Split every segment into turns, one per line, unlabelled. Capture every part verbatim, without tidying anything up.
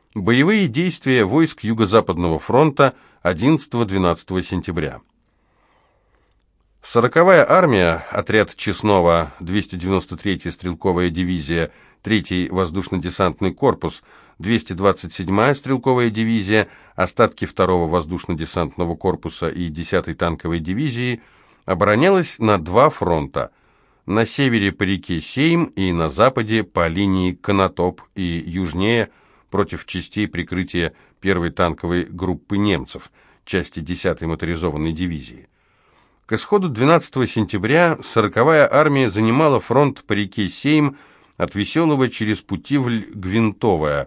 Боевые действия войск Юго-Западного фронта одиннадцатого-двенадцатого сентября. сороковая армия, отряд Честного, двести девяносто третья стрелковая дивизия, третий воздушно-десантный корпус, двести двадцать седьмая стрелковая дивизия, остатки второго воздушно-десантного корпуса и десятой танковой дивизии оборонялась на два фронта: на севере по реке Сейм и на западе по линии Конотоп и южнее против частей прикрытия первой танковой группы немцев, части десятой моторизованной дивизии. К исходу двенадцатого сентября сороковая армия занимала фронт по реке Сейм от Веселого через Путивль к Винтовое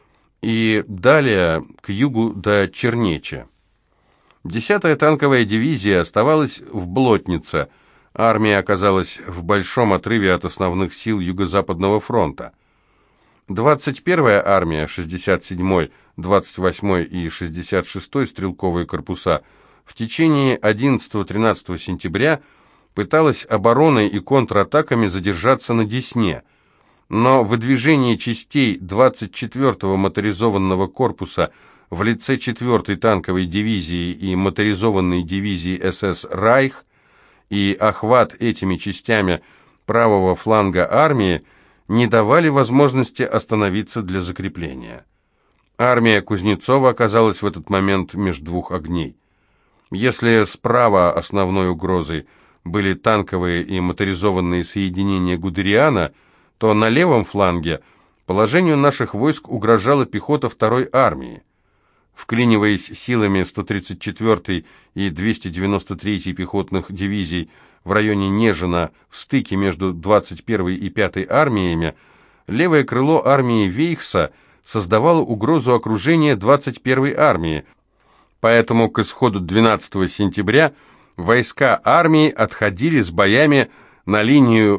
и далее к югу до Чернеча. десятая танковая дивизия оставалась в Блотнице. Армия оказалась в большом отрыве от основных сил Юго-Западного фронта. двадцать первая армия, шестьдесят седьмой, двадцать восьмой и шестьдесят шестой стрелковые корпуса в течение одиннадцатого-тринадцатого сентября пыталась обороной и контратаками задержаться на Десне, но выдвижение частей двадцать четвёртого моторизованного корпуса в лице четвёртой танковой дивизии и моторизованной дивизии СС «Райх» и охват этими частями правого фланга армии не давали возможности остановиться для закрепления. Армия Кузнецова оказалась в этот момент между двух огней. Если справа основной угрозой были танковые и моторизованные соединения Гудериана, то на левом фланге положению наших войск угрожала пехота второй армии. Вклиниваясь силами сто тридцать четвёртой и двести девяносто третьей пехотных дивизий в районе Нежина в стыке между двадцать первой и пятой армиями, левое крыло армии Вейхса создавало угрозу окружения двадцать первой армии, поэтому к исходу двенадцатого сентября войска армии отходили с боями на линию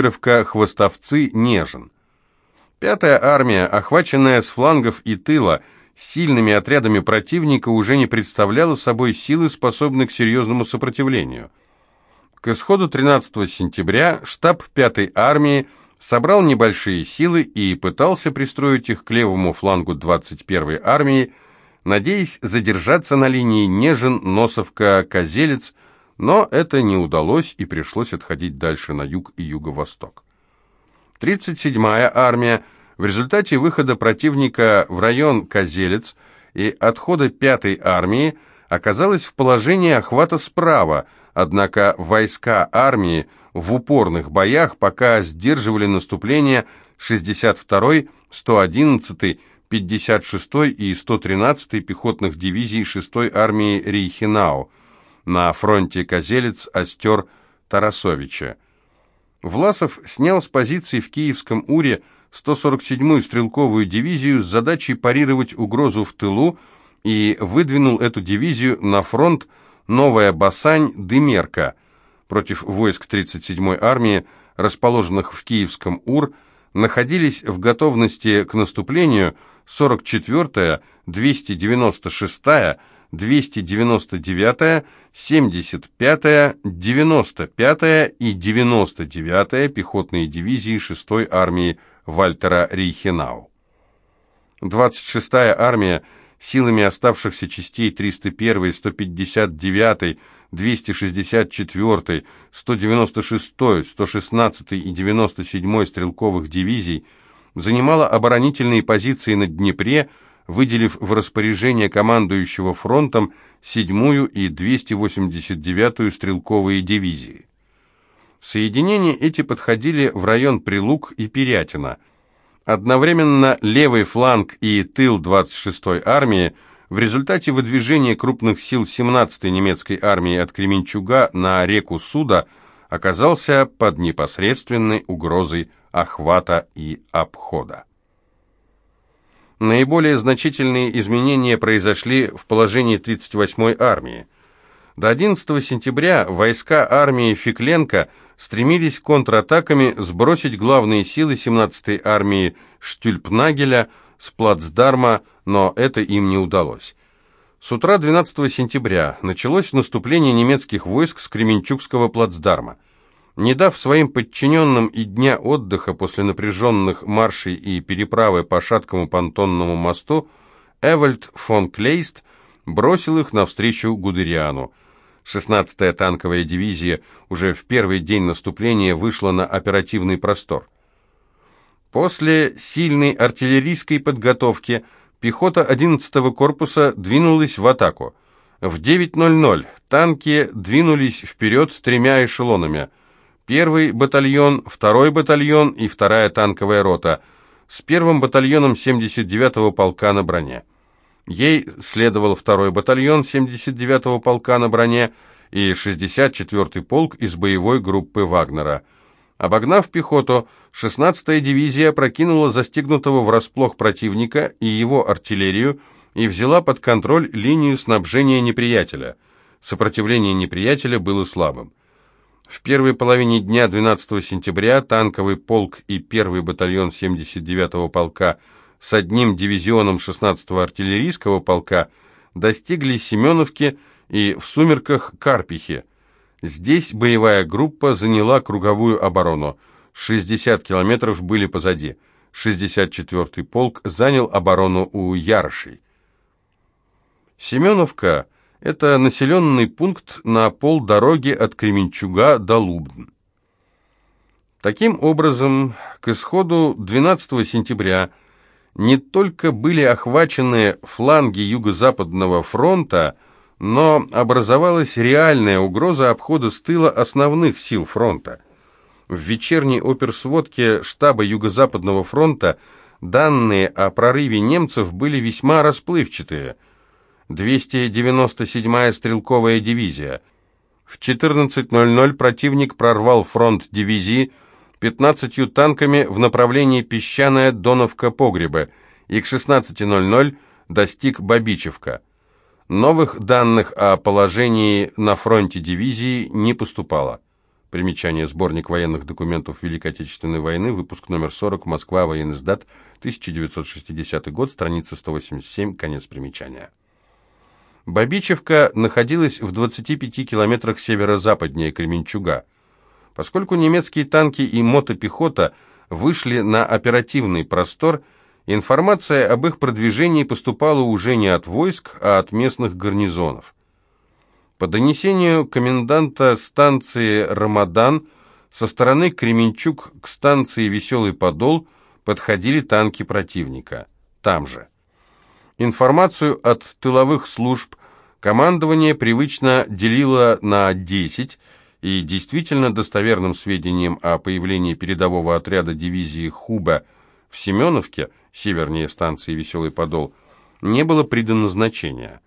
Григоровка-Хвостовцы-Нежин. Пятая армия, охваченная с флангов и тыла сильными отрядами противника, уже не представляла собой силы, способной к серьезному сопротивлению. К исходу тринадцатого сентября штаб пятой армии собрал небольшие силы и пытался пристроить их к левому флангу двадцать первой армии, надеясь задержаться на линии Нежин-Носовка-Козелец, но это не удалось и пришлось отходить дальше на юг и юго-восток. тридцать седьмая армия в результате выхода противника в район Козелец и отхода пятой армии оказалась в положении охвата справа, однако войска армии в упорных боях пока сдерживали наступление шестьдесят второй, сто одиннадцатой, пятьдесят шестой и сто тринадцатой пехотных дивизий шестой армии Рейхенау на фронте Козелец-Остер-Тарасовича. Власов снял с позиций в Киевском Уре сто сорок седьмую стрелковую дивизию с задачей парировать угрозу в тылу и выдвинул эту дивизию на фронт Новая Басань-Дымерка. Против войск тридцать седьмой армии, расположенных в Киевском Ур, находились в готовности к наступлению сорок четвёртая, двести девяносто шестая, двести девяносто девятая, семьдесят пятая, девяносто пятая и девяносто девятая пехотные дивизии шестой армии Вальтера Рейхенау. двадцать шестая армия силами оставшихся частей триста первой, сто пятьдесят девятой, двести шестьдесят четвёртой, сто девяносто шестой, сто шестнадцатой и девяносто седьмой стрелковых дивизий занимала оборонительные позиции на Днепре, выделив в распоряжение командующего фронтом седьмую и двести восемьдесят девятую стрелковые дивизии. Соединения эти подходили в район Прилук и Пирятина. Одновременно левый фланг и тыл двадцать шестой армии в результате выдвижения крупных сил семнадцатой немецкой армии от Кременчуга на реку Суда оказался под непосредственной угрозой охвата и обхода. Наиболее значительные изменения произошли в положении тридцать восьмой армии. До одиннадцатого сентября войска армии Фекленко стремились контратаками сбросить главные силы семнадцатой армии Штюльпнагеля с плацдарма, но это им не удалось. С утра двенадцатого сентября началось наступление немецких войск с Кременчугского плацдарма. Не дав своим подчиненным и дня отдыха после напряженных маршей и переправы по шаткому понтонному мосту, Эвальд фон Клейст бросил их навстречу Гудериану. шестнадцатая танковая дивизия уже в первый день наступления вышла на оперативный простор. После сильной артиллерийской подготовки пехота одиннадцатого корпуса двинулась в атаку. В девять ноль ноль танки двинулись вперед тремя эшелонами. Первый батальон, второй батальон и вторая танковая рота с первым батальоном семьдесят девятого полка на броне. Ей следовал второй батальон семьдесят девятого полка на броне и шестьдесят четвёртый полк из боевой группы Вагнера. Обогнав пехоту, шестнадцатая дивизия прокинула застигнутого врасплох противника и его артиллерию и взяла под контроль линию снабжения неприятеля. Сопротивление неприятеля было слабым. В первой половине дня двенадцатого сентября танковый полк и первый батальон семьдесят девятого полка с одним дивизионом шестнадцатого артиллерийского полка достигли Семеновки и в сумерках Карпихи. Здесь боевая группа заняла круговую оборону. шестьдесят километров были позади. шестьдесят четвёртый полк занял оборону у Ярошей. Семеновка – это населенный пункт на полдороги от Кременчуга до Лубн. Таким образом, к исходу двенадцатого сентября не только были охвачены фланги Юго-Западного фронта, но образовалась реальная угроза обхода с тыла основных сил фронта. В вечерней оперсводке штаба Юго-Западного фронта данные о прорыве немцев были весьма расплывчатые. двести девяносто седьмая стрелковая дивизия. В четырнадцать ноль ноль противник прорвал фронт дивизии пятнадцатью танками в направлении Песчаная Доновка-Погребы и к шестнадцати ноль ноль достиг Бабичевка. Новых данных о положении на фронте дивизии не поступало. Примечание. Сборник военных документов Великой Отечественной войны, выпуск номер сорок, Москва, военноиздат, тысяча девятьсот шестидесятый год, страница сто восемьдесят семь, конец примечания. Бабичевка находилась в двадцати пяти километрах северо-западнее Кременчуга. Поскольку немецкие танки и мотопехота вышли на оперативный простор, информация об их продвижении поступала уже не от войск, а от местных гарнизонов. По донесению коменданта станции «Рамадан», со стороны Кременчуг к станции «Веселый Подол» подходили танки противника. Там же. Информацию от тыловых служб командование привычно делило на десять, и действительно достоверным сведениям о появлении передового отряда дивизии Хуба в Семеновке, севернее станции «Веселый Подол», не было придано значения.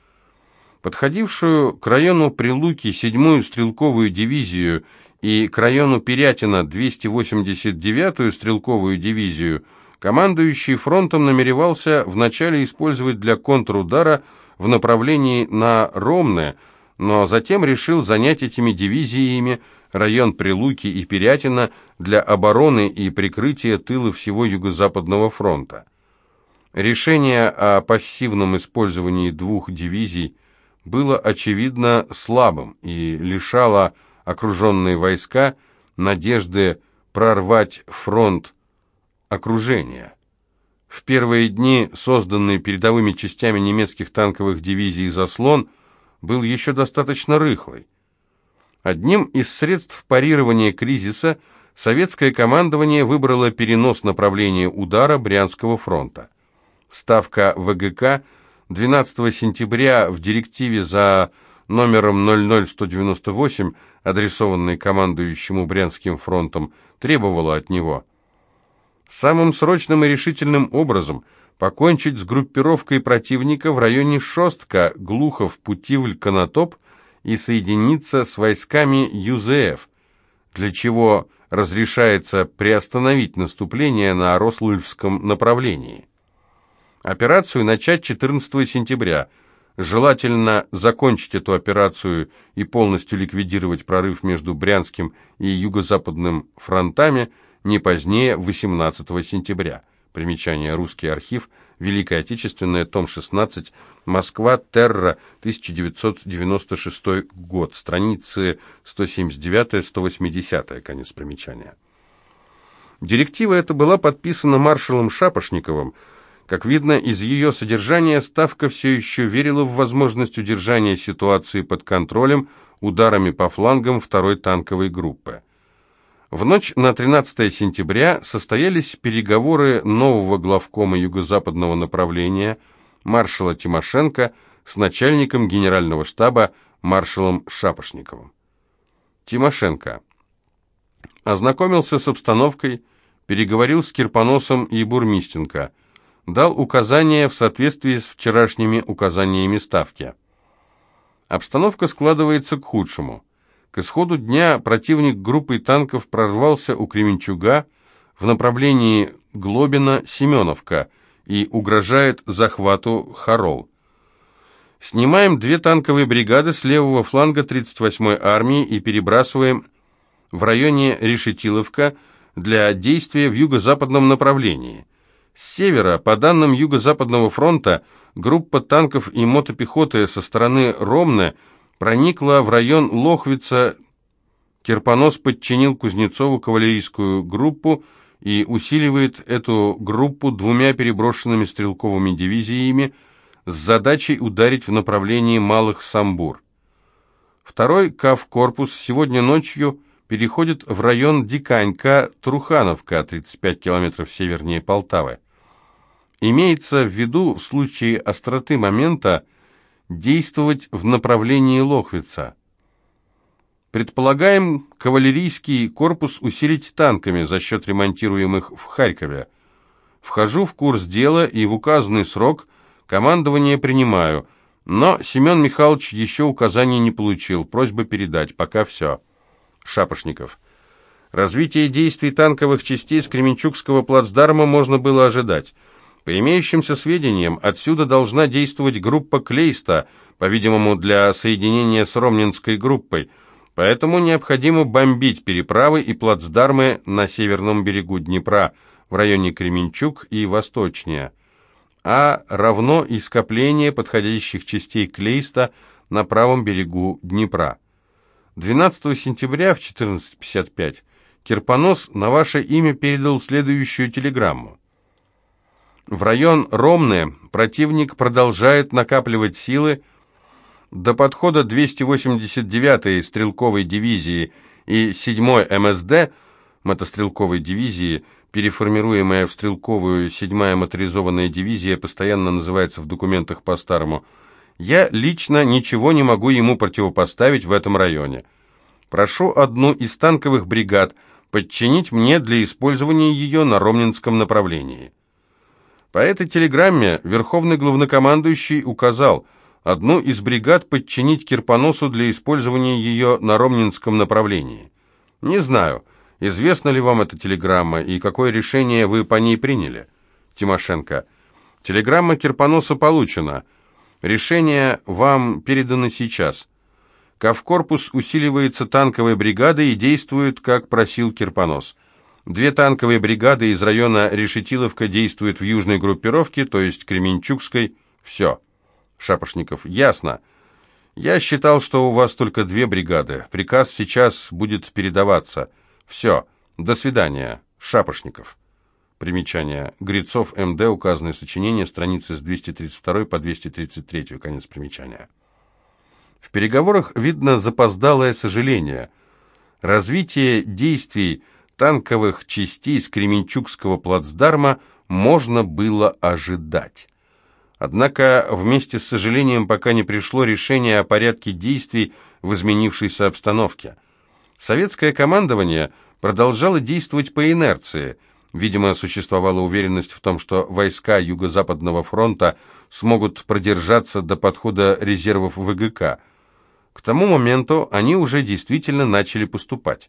Подходившую к району Прилуки седьмую стрелковую дивизию и к району Пирятина двести восемьдесят девятую стрелковую дивизию командующий фронтом намеревался вначале использовать для контрудара в направлении на Ромны, но затем решил занять этими дивизиями район Прилуки и Пирятина для обороны и прикрытия тыла всего Юго-Западного фронта. Решение о пассивном использовании двух дивизий было, очевидно, слабым и лишало окруженные войска надежды прорвать фронт окружения. В первые дни созданный передовыми частями немецких танковых дивизий заслон был еще достаточно рыхлый. Одним из средств парирования кризиса советское командование выбрало перенос направления удара Брянского фронта. Ставка ВГК двенадцатого сентября в директиве за номером ноль ноль сто девяносто восемь, адресованной командующему Брянским фронтом, требовала от него самым срочным и решительным образом покончить с группировкой противника в районе Шостка, Глухов, Путивль, Конотоп и соединиться с войсками ЮЗФ, для чего разрешается приостановить наступление на Рослульфском направлении. Операцию начать четырнадцатого сентября. Желательно закончить эту операцию и полностью ликвидировать прорыв между Брянским и Юго-Западным фронтами не позднее восемнадцатого сентября. Примечание. Русский архив. Великая Отечественная, том шестнадцать, Москва, Терра, тысяча девятьсот девяносто шестой год, страницы сто семьдесят девять - сто восемьдесят, конец примечания. Директива эта была подписана маршалом Шапошниковым. Как видно, из ее содержания Ставка все еще верила в возможность удержания ситуации под контролем ударами по флангам второй танковой группы. В ночь на тринадцатое сентября состоялись переговоры нового главкома юго-западного направления маршала Тимошенко с начальником генерального штаба маршалом Шапошниковым. Тимошенко ознакомился с обстановкой, переговорил с Кирпоносом и Бурмистенко, дал указания в соответствии с вчерашними указаниями Ставки. Обстановка складывается к худшему. К исходу дня противник группой танков прорвался у Кременчуга в направлении Глобино-Семеновка и угрожает захвату Харол. Снимаем две танковые бригады с левого фланга тридцать восьмой армии и перебрасываем в районе Решетиловка для действия в юго-западном направлении. С севера, по данным Юго-Западного фронта, группа танков и мотопехоты со стороны Ромны проникла в район Лохвица. Кирпонос подчинил Кузнецову кавалерийскую группу и усиливает эту группу двумя переброшенными стрелковыми дивизиями с задачей ударить в направлении Малых Самбур. Второй кавкорпус сегодня ночью переходит в район Диканька-Трухановка, тридцать пять километров севернее Полтавы. Имеется в виду в случае остроты момента действовать в направлении Лохвица. Предполагаем кавалерийский корпус усилить танками за счет ремонтируемых в Харькове. Вхожу в курс дела и в указанный срок командование принимаю, но Семен Михайлович еще указаний не получил, просьба передать, пока все. Шапошников. Развитие действий танковых частей с Кременчугского плацдарма можно было ожидать. По имеющимся сведениям, отсюда должна действовать группа Клейста, по-видимому, для соединения с Ромнинской группой, поэтому необходимо бомбить переправы и плацдармы на северном берегу Днепра, в районе Кременчуг и восточнее, а равно и скопление подходящих частей Клейста на правом берегу Днепра. двенадцатого сентября в четырнадцать пятьдесят пять Кирпонос на ваше имя передал следующую телеграмму. В район Ромны противник продолжает накапливать силы. До подхода двести восемьдесят девятой стрелковой дивизии и седьмой эм эс дэ, мотострелковой дивизии, переформируемая в стрелковую седьмая моторизованная дивизия, постоянно называется в документах по-старому, я лично ничего не могу ему противопоставить в этом районе. Прошу одну из танковых бригад подчинить мне для использования ее на Ромнинском направлении. По этой телеграмме верховный главнокомандующий указал одну из бригад подчинить Кирпоносу для использования ее на Ромнинском направлении. Не знаю, известна ли вам эта телеграмма и какое решение вы по ней приняли. Тимошенко. Телеграмма Кирпоноса получена. Решение вам передано сейчас. Кавкорпус усиливается танковой бригадой и действует, как просил Кирпонос. Две танковые бригады из района Решетиловка действуют в южной группировке, то есть Кременчугской. Все. Шапошников. Ясно. Я считал, что у вас только две бригады. Приказ сейчас будет передаваться. Все. До свидания. Шапошников. Примечание. Грицов, эм дэ, указанное сочинение, страницы с двести тридцать второй по двести тридцать три, конец примечания. В переговорах видно запоздалое сожаление. Развитие действий танковых частей с Кременчугского плацдарма можно было ожидать. Однако вместе с сожалением пока не пришло решение о порядке действий в изменившейся обстановке. Советское командование продолжало действовать по инерции. Видимо, существовала уверенность в том, что войска Юго-Западного фронта смогут продержаться до подхода резервов вэ гэ ка. К тому моменту они уже действительно начали поступать.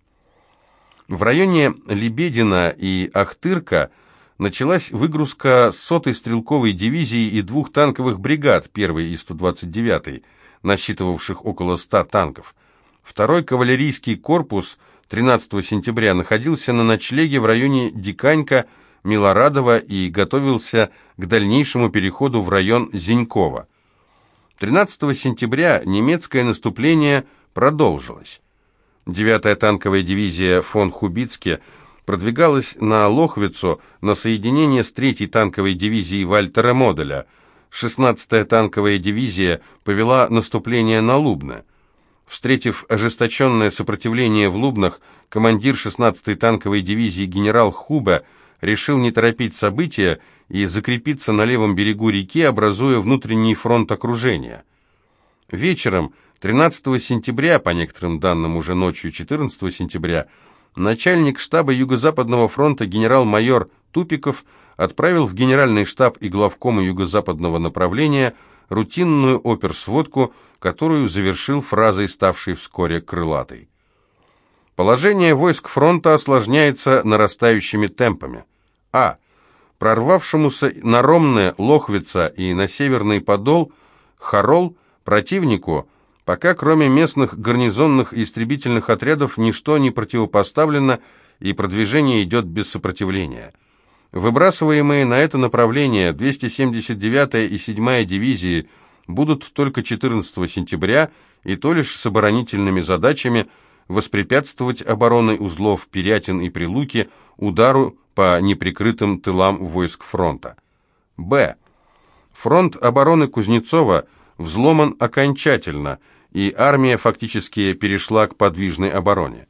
В районе Лебедина и Ахтырка началась выгрузка сотой стрелковой дивизии и двух танковых бригад, первой и сто двадцать девятой, насчитывавших около ста танков. Второй кавалерийский корпус тринадцатого сентября находился на ночлеге в районе Диканька Милорадова и готовился к дальнейшему переходу в район Зенькова. тринадцатого сентября немецкое наступление продолжилось. девятая танковая дивизия фон Хубицке продвигалась на Лохвицу на соединение с третьей танковой дивизией Вальтера Моделя. шестнадцатая танковая дивизия повела наступление на Лубны. Встретив ожесточенное сопротивление в Лубнах, командир шестнадцатой танковой дивизии генерал Хубе решил не торопить события и закрепиться на левом берегу реки, образуя внутренний фронт окружения. Вечером тринадцатого сентября, по некоторым данным уже ночью четырнадцатого сентября, начальник штаба Юго-Западного фронта генерал-майор Тупиков отправил в генеральный штаб и главкома Юго-Западного направления рутинную оперсводку, которую завершил фразой, ставшей вскоре крылатой. Положение войск фронта осложняется нарастающими темпами. А. Прорвавшемуся на Ромны, Лохвица и на Северный Подол, Харол, противнику, пока кроме местных гарнизонных и истребительных отрядов ничто не противопоставлено и продвижение идет без сопротивления. Выбрасываемые на это направление двести семьдесят девятая и седьмая дивизии будут только четырнадцатого сентября, и то лишь с оборонительными задачами воспрепятствовать обороной узлов Пирятин и Прилуки удару по неприкрытым тылам войск фронта. Б. Фронт обороны Кузнецова взломан окончательно, и армия фактически перешла к подвижной обороне.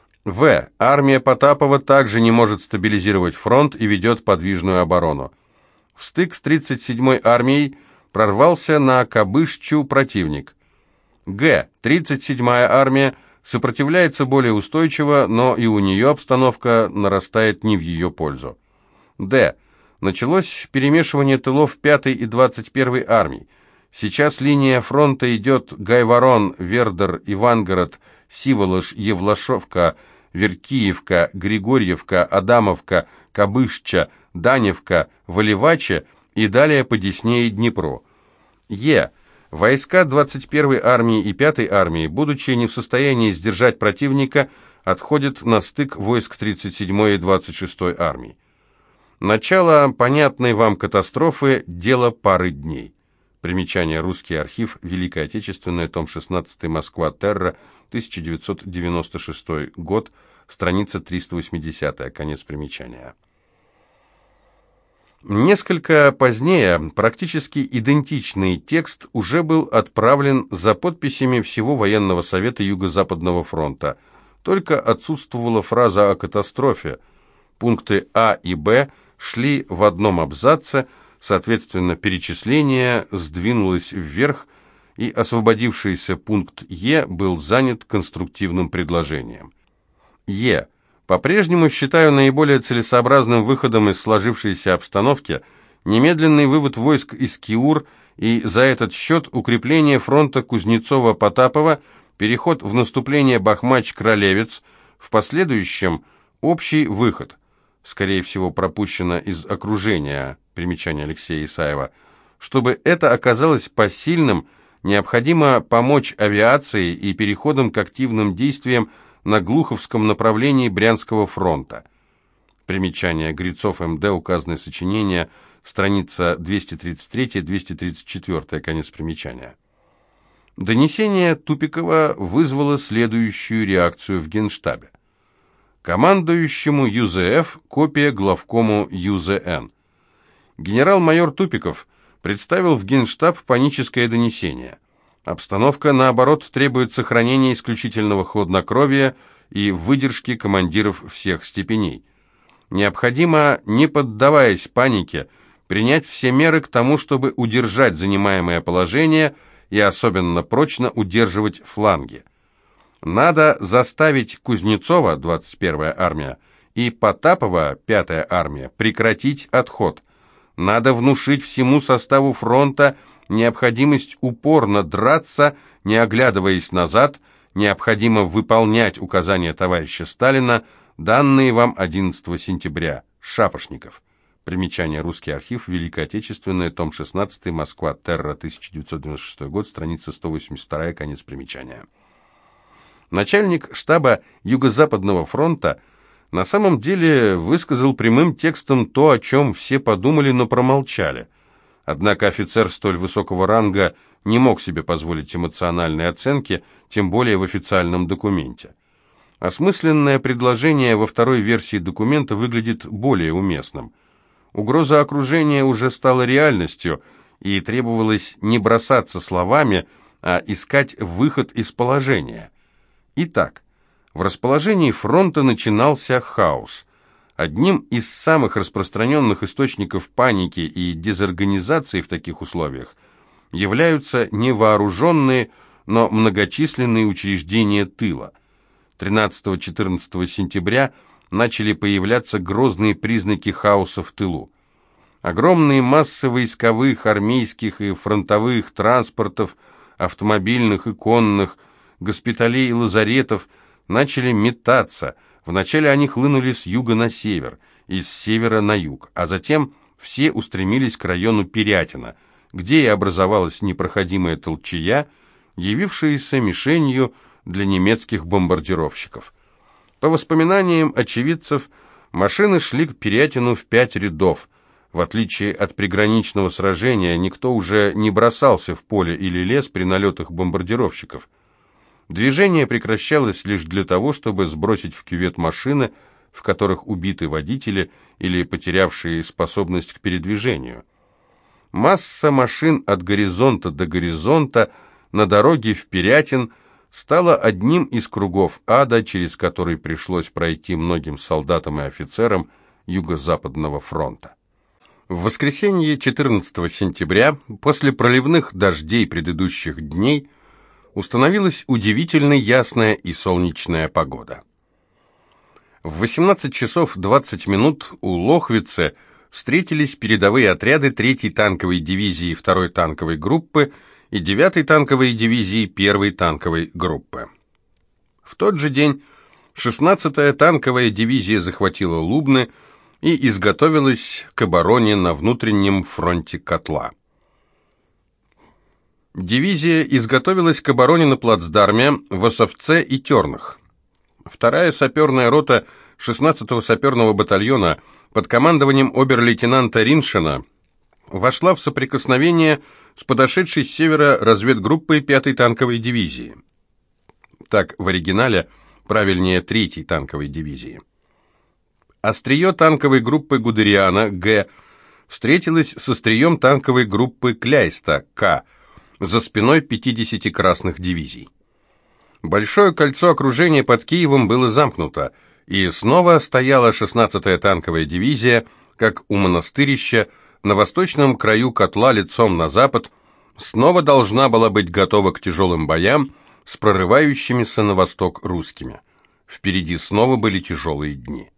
В. Армия Потапова также не может стабилизировать фронт и ведет подвижную оборону. В стык с тридцать седьмой армией прорвался на Кабышчу противник. Г. тридцать седьмая армия сопротивляется более устойчиво, но и у нее обстановка нарастает не в ее пользу. Д. Началось перемешивание тылов пятой и двадцать первой армий. Сейчас линия фронта идет Гайворон, Вердер, Ивангород, Сиволош, Евлашовка, Веркиевка, Григорьевка, Адамовка, Кабышча, Даневка, Валиваче и далее по Десне и Днепру. Е. Войска двадцать первой армии и пятой армии, будучи не в состоянии сдержать противника, отходят на стык войск тридцать седьмой и двадцать шестой армий. Начало понятной вам катастрофы – дело пары дней. Примечание. Русский архив. Великая Отечественная. Том шестнадцатый. Москва. Терра. тысяча девятьсот девяносто шестой год. Страница триста восьмидесятая. Конец примечания. Несколько позднее практически идентичный текст уже был отправлен за подписями всего военного совета Юго-Западного фронта. Только отсутствовала фраза о катастрофе. Пункты А и Б шли в одном абзаце, соответственно, перечисление сдвинулось вверх, и освободившийся пункт Е был занят конструктивным предложением. Е. По-прежнему считаю наиболее целесообразным выходом из сложившейся обстановки немедленный вывод войск из Киур и за этот счет укрепление фронта Кузнецова-Потапова, переход в наступление Бахмач-Кролевец, в последующем общий выход, скорее всего пропущено из окружения, примечание Алексея Исаева. Чтобы это оказалось посильным, необходимо помочь авиации и переходом к активным действиям на Глуховском направлении Брянского фронта. Примечание. Грицов эм дэ. Указанное сочинение. Страница двести тридцать три - двести тридцать четыре. Конец примечания. Донесение Тупикова вызвало следующую реакцию в Генштабе. Командующему ю зэ эф копия главкому ю зэ эн. Генерал-майор Тупиков представил в Генштаб паническое донесение. Обстановка, наоборот, требует сохранения исключительного хладнокровия и выдержки командиров всех степеней. Необходимо, не поддаваясь панике, принять все меры к тому, чтобы удержать занимаемое положение и особенно прочно удерживать фланги. Надо заставить Кузнецова, двадцать первая армия, и Потапова, пятая армия, прекратить отход. Надо внушить всему составу фронта необходимость упорно драться, не оглядываясь назад, необходимо выполнять указания товарища Сталина, данные вам одиннадцатого сентября. Шапошников. Примечание. Русский архив. Великая Отечественная. Том шестнадцатый. Москва. Терра. тысяча девятьсот девяносто шестой год. Страница сто восемьдесят вторая. Конец примечания. Начальник штаба Юго-Западного фронта на самом деле высказал прямым текстом то, о чем все подумали, но промолчали. Однако офицер столь высокого ранга не мог себе позволить эмоциональной оценки, тем более в официальном документе. Осмысленное предложение во второй версии документа выглядит более уместным. Угроза окружения уже стала реальностью, и требовалось не бросаться словами, а искать выход из положения. Итак, в расположении фронта начинался хаос. Одним из самых распространенных источников паники и дезорганизации в таких условиях являются невооруженные, но многочисленные учреждения тыла. тринадцатого-четырнадцатого сентября начали появляться грозные признаки хаоса в тылу. Огромные массы войсковых, армейских и фронтовых транспортов, автомобильных и конных, госпиталей и лазаретов начали метаться. Вначале они хлынули с юга на север, из севера на юг, а затем все устремились к району Пирятина, где и образовалась непроходимая толчая, явившаяся мишенью для немецких бомбардировщиков. По воспоминаниям очевидцев, машины шли к Пирятину в пять рядов. В отличие от приграничного сражения, никто уже не бросался в поле или лес при налетах бомбардировщиков. Движение прекращалось лишь для того, чтобы сбросить в кювет машины, в которых убиты водители или потерявшие способность к передвижению. Масса машин от горизонта до горизонта на дороге в Пирятин стала одним из кругов ада, через который пришлось пройти многим солдатам и офицерам Юго-Западного фронта. В воскресенье четырнадцатого сентября, после проливных дождей предыдущих дней, установилась удивительно ясная и солнечная погода. В восемнадцать часов двадцать минут у Лохвице встретились передовые отряды третьей танковой дивизии второй танковой группы и девятой танковой дивизии первой танковой группы. В тот же день шестнадцатая танковая дивизия захватила Лубны и изготовилась к обороне на внутреннем фронте котла. Дивизия изготовилась к обороне на плацдарме в Осовце и Тернах. Вторая саперная рота шестнадцатого саперного батальона под командованием обер-лейтенанта Риншина вошла в соприкосновение с подошедшей с севера разведгруппой пятой танковой дивизии. Так в оригинале правильнее третьей танковой дивизии. Острие танковой группы Гудериана, Г, встретилось с острием танковой группы Кляйста, К, за спиной пятидесяти красных дивизий. Большое кольцо окружения под Киевом было замкнуто, и снова стояла шестнадцатая танковая дивизия, как у монастырища, на восточном краю котла лицом на запад, снова должна была быть готова к тяжелым боям с прорывающимися на восток русскими. Впереди снова были тяжелые дни.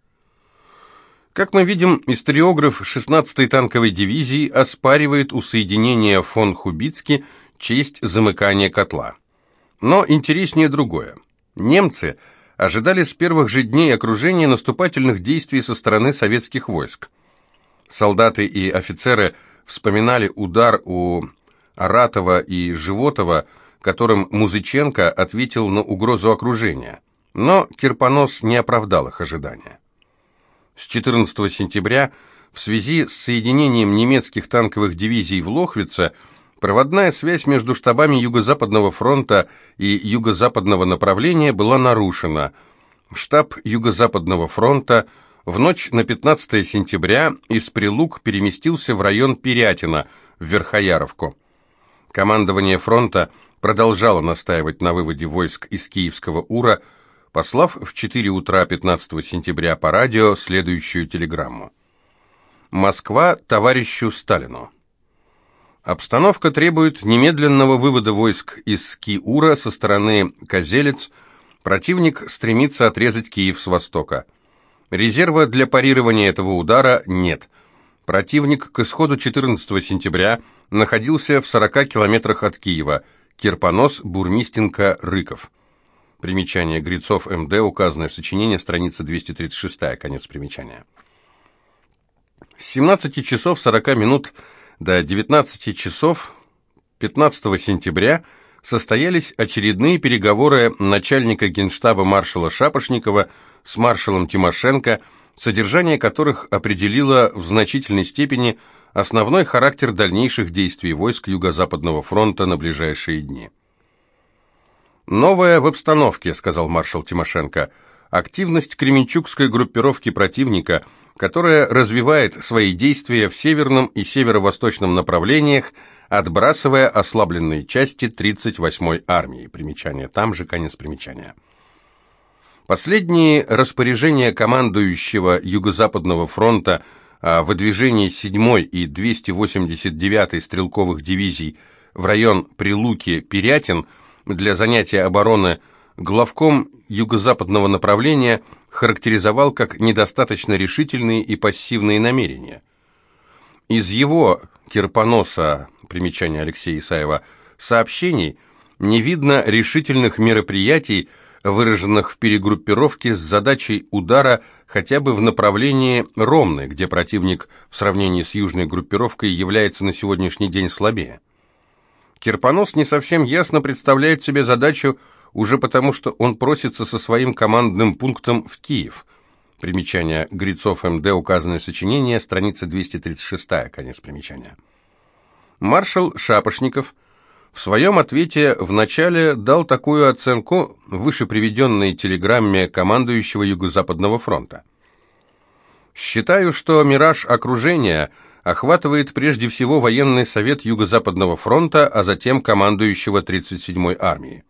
Как мы видим, историограф шестнадцатой танковой дивизии оспаривает у соединения фон Хубицки честь замыкания котла. Но интереснее другое. Немцы ожидали с первых же дней окружения наступательных действий со стороны советских войск. Солдаты и офицеры вспоминали удар у Аратова и Животова, которым Музыченко ответил на угрозу окружения. Но Кирпонос не оправдал их ожидания. С четырнадцатого сентября в связи с соединением немецких танковых дивизий в Лохвице проводная связь между штабами Юго-Западного фронта и Юго-Западного направления была нарушена. Штаб Юго-Западного фронта в ночь на пятнадцатое сентября из Прилук переместился в район Пирятина, в Верхояровку. Командование фронта продолжало настаивать на выводе войск из Киевского Ура, послав в четыре утра пятнадцатого сентября по радио следующую телеграмму. Москва товарищу Сталину. Обстановка требует немедленного вывода войск из Ки-Ура со стороны Козелец. Противник стремится отрезать Киев с востока. Резерва для парирования этого удара нет. Противник к исходу четырнадцатого сентября находился в сорока километрах от Киева. Кирпонос, Бурмистенко, Рыков. Примечание Грицов, эм дэ, указанное сочинение, страница двести тридцать шесть, конец примечания. С семнадцати часов сорока минут до девятнадцати часов пятнадцатого сентября состоялись очередные переговоры начальника генштаба маршала Шапошникова с маршалом Тимошенко, содержание которых определило в значительной степени основной характер дальнейших действий войск Юго-Западного фронта на ближайшие дни. «Новое в обстановке», — сказал маршал Тимошенко. «Активность кременчугской группировки противника, которая развивает свои действия в северном и северо-восточном направлениях, отбрасывая ослабленные части тридцать восьмой армии». Примечание там же, конец примечания. Последние распоряжения командующего Юго-Западного фронта о выдвижении седьмой и двести восемьдесят девятой стрелковых дивизий в район Прилуки-Пирятин для занятия обороны главком юго-западного направления характеризовал как недостаточно решительные и пассивные намерения. Из его, Кирпоноса, примечание Алексея Исаева, сообщений не видно решительных мероприятий, выраженных в перегруппировке с задачей удара хотя бы в направлении Ромны, где противник в сравнении с южной группировкой является на сегодняшний день слабее. Кирпонос не совсем ясно представляет себе задачу уже потому, что он просится со своим командным пунктом в Киев. Примечание Грицов эм дэ, указанное сочинение, страница двести тридцать шесть, конец примечания. Маршал Шапошников в своем ответе вначале дал такую оценку выше приведенной телеграмме командующего Юго-Западного фронта. «Считаю, что мираж окружения охватывает прежде всего военный совет Юго-Западного фронта, а затем командующего тридцать седьмой армией».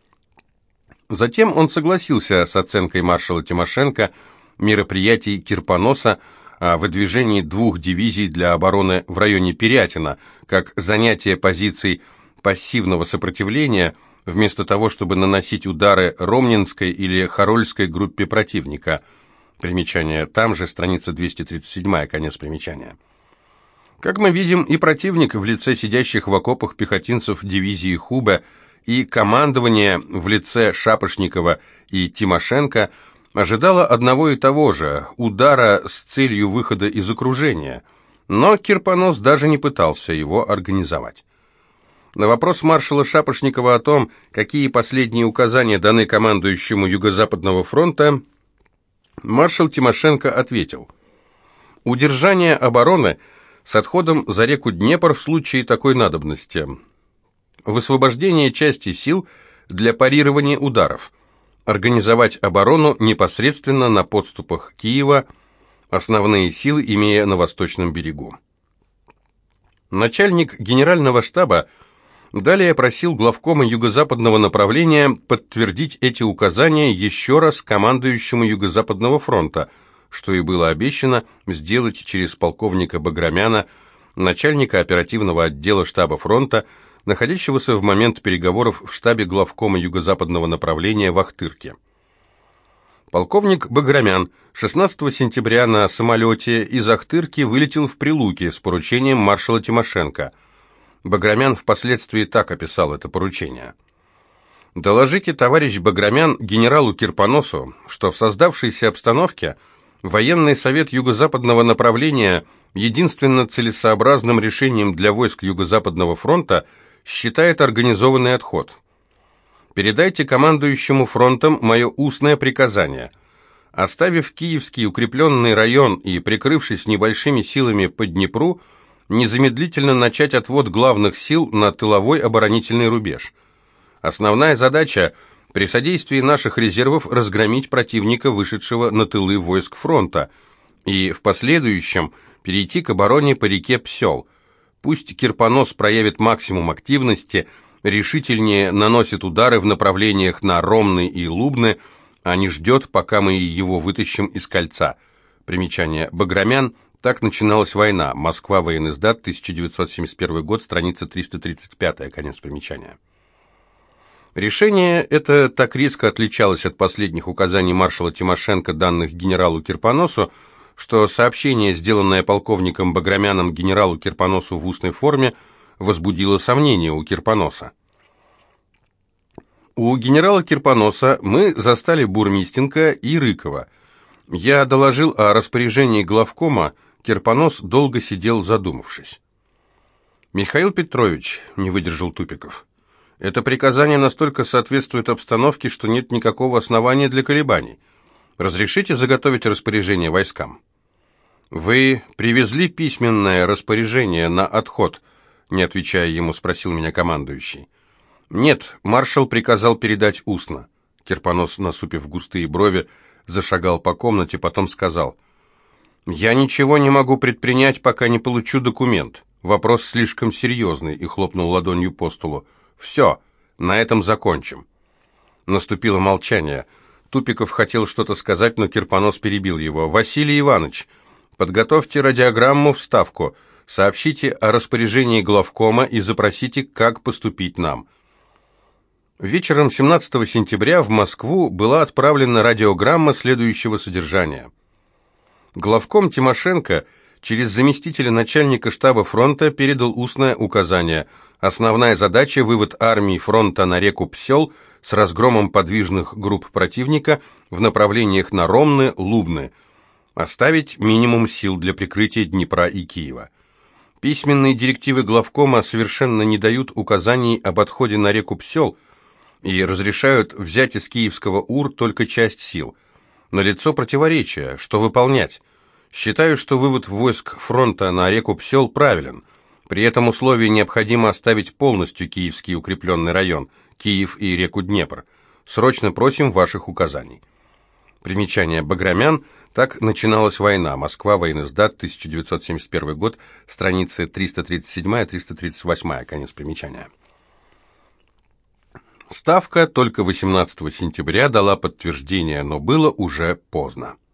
Затем он согласился с оценкой маршала Тимошенко мероприятий Кирпоноса о выдвижении двух дивизий для обороны в районе Пирятина, как занятие позиций пассивного сопротивления, вместо того, чтобы наносить удары Ромнинской или Харольской группе противника. Примечание там же, страница двести тридцать семь, конец примечания. Как мы видим, и противник в лице сидящих в окопах пехотинцев дивизии Хубе, и командование в лице Шапошникова и Тимошенко ожидало одного и того же – удара с целью выхода из окружения, но Кирпонос даже не пытался его организовать. На вопрос маршала Шапошникова о том, какие последние указания даны командующему Юго-Западного фронта, маршал Тимошенко ответил: «Удержание обороны с отходом за реку Днепр в случае такой надобности, высвобождение части сил для парирования ударов, организовать оборону непосредственно на подступах Киева, основные силы имея на восточном берегу». Начальник генерального штаба далее просил главкома юго-западного направления подтвердить эти указания еще раз командующему Юго-Западного фронта, что и было обещано сделать через полковника Баграмяна, начальника оперативного отдела штаба фронта, находящегося в момент переговоров в штабе главкома Юго-Западного направления в Ахтырке. Полковник Баграмян шестнадцатого сентября на самолете из Ахтырки вылетел в Прилуки с поручением маршала Тимошенко. Баграмян впоследствии так описал это поручение: «Доложите, товарищ Баграмян, генералу Кирпоносу, что в создавшейся обстановке военный совет Юго-Западного направления единственно целесообразным решением для войск Юго-Западного фронта считает организованный отход. Передайте командующему фронтом мое устное приказание. Оставив Киевский укрепленный район и прикрывшись небольшими силами по Днепру, незамедлительно начать отвод главных сил на тыловой оборонительный рубеж. Основная задача – при содействии наших резервов разгромить противника, вышедшего на тылы войск фронта, и в последующем перейти к обороне по реке Псел. Пусть Кирпонос проявит максимум активности, решительнее наносит удары в направлениях на Ромны и Лубны, а не ждет, пока мы его вытащим из кольца». Примечание Баграмян. Так начиналась война. Москва, военноиздат, тысяча девятьсот семьдесят первый год, страница триста тридцать пять, конец примечания. Решение это так резко отличалось от последних указаний маршала Тимошенко, данных генералу Кирпоносу, что сообщение, сделанное полковником Баграмяном генералу Кирпоносу в устной форме, возбудило сомнения у Кирпоноса. У генерала Кирпоноса мы застали Бурмистенко и Рыкова. Я доложил о распоряжении главкома, Кирпонос долго сидел, задумавшись. «Михаил Петрович», — не выдержал Тупиков, — «это приказание настолько соответствует обстановке, что нет никакого основания для колебаний. Разрешите заготовить распоряжение войскам?» «Вы привезли письменное распоряжение на отход?» Не отвечая ему, спросил меня командующий. «Нет, маршал приказал передать устно». Кирпонос, насупив густые брови, зашагал по комнате, потом сказал: «Я ничего не могу предпринять, пока не получу документ. Вопрос слишком серьезный», и хлопнул ладонью по столу. «Все, на этом закончим». Наступило молчание. Тупиков хотел что-то сказать, но Кирпонос перебил его. «Василий Иванович, подготовьте радиограмму в Ставку, сообщите о распоряжении главкома и запросите, как поступить нам». Вечером семнадцатого сентября в Москву была отправлена радиограмма следующего содержания. Главком Тимошенко через заместителя начальника штаба фронта передал устное указание. Основная задача – вывод армии фронта на реку Псел с разгромом подвижных групп противника в направлениях на Ромны, Лубны. Оставить минимум сил для прикрытия Днепра и Киева. Письменные директивы главкома совершенно не дают указаний об отходе на реку Псел и разрешают взять из киевского УР только часть сил. Налицо противоречие, что выполнять? Считаю, что вывод войск фронта на реку Псел правилен. При этом условии необходимо оставить полностью киевский укрепленный район, Киев и реку Днепр. Срочно просим ваших указаний. Примечание: Баграмян. Так начиналась война. Москва, военноиздат, тысяча девятьсот семьдесят первый год, страницы триста тридцать семь - триста тридцать восемь, конец примечания. Ставка только восемнадцатого сентября дала подтверждение, но было уже поздно.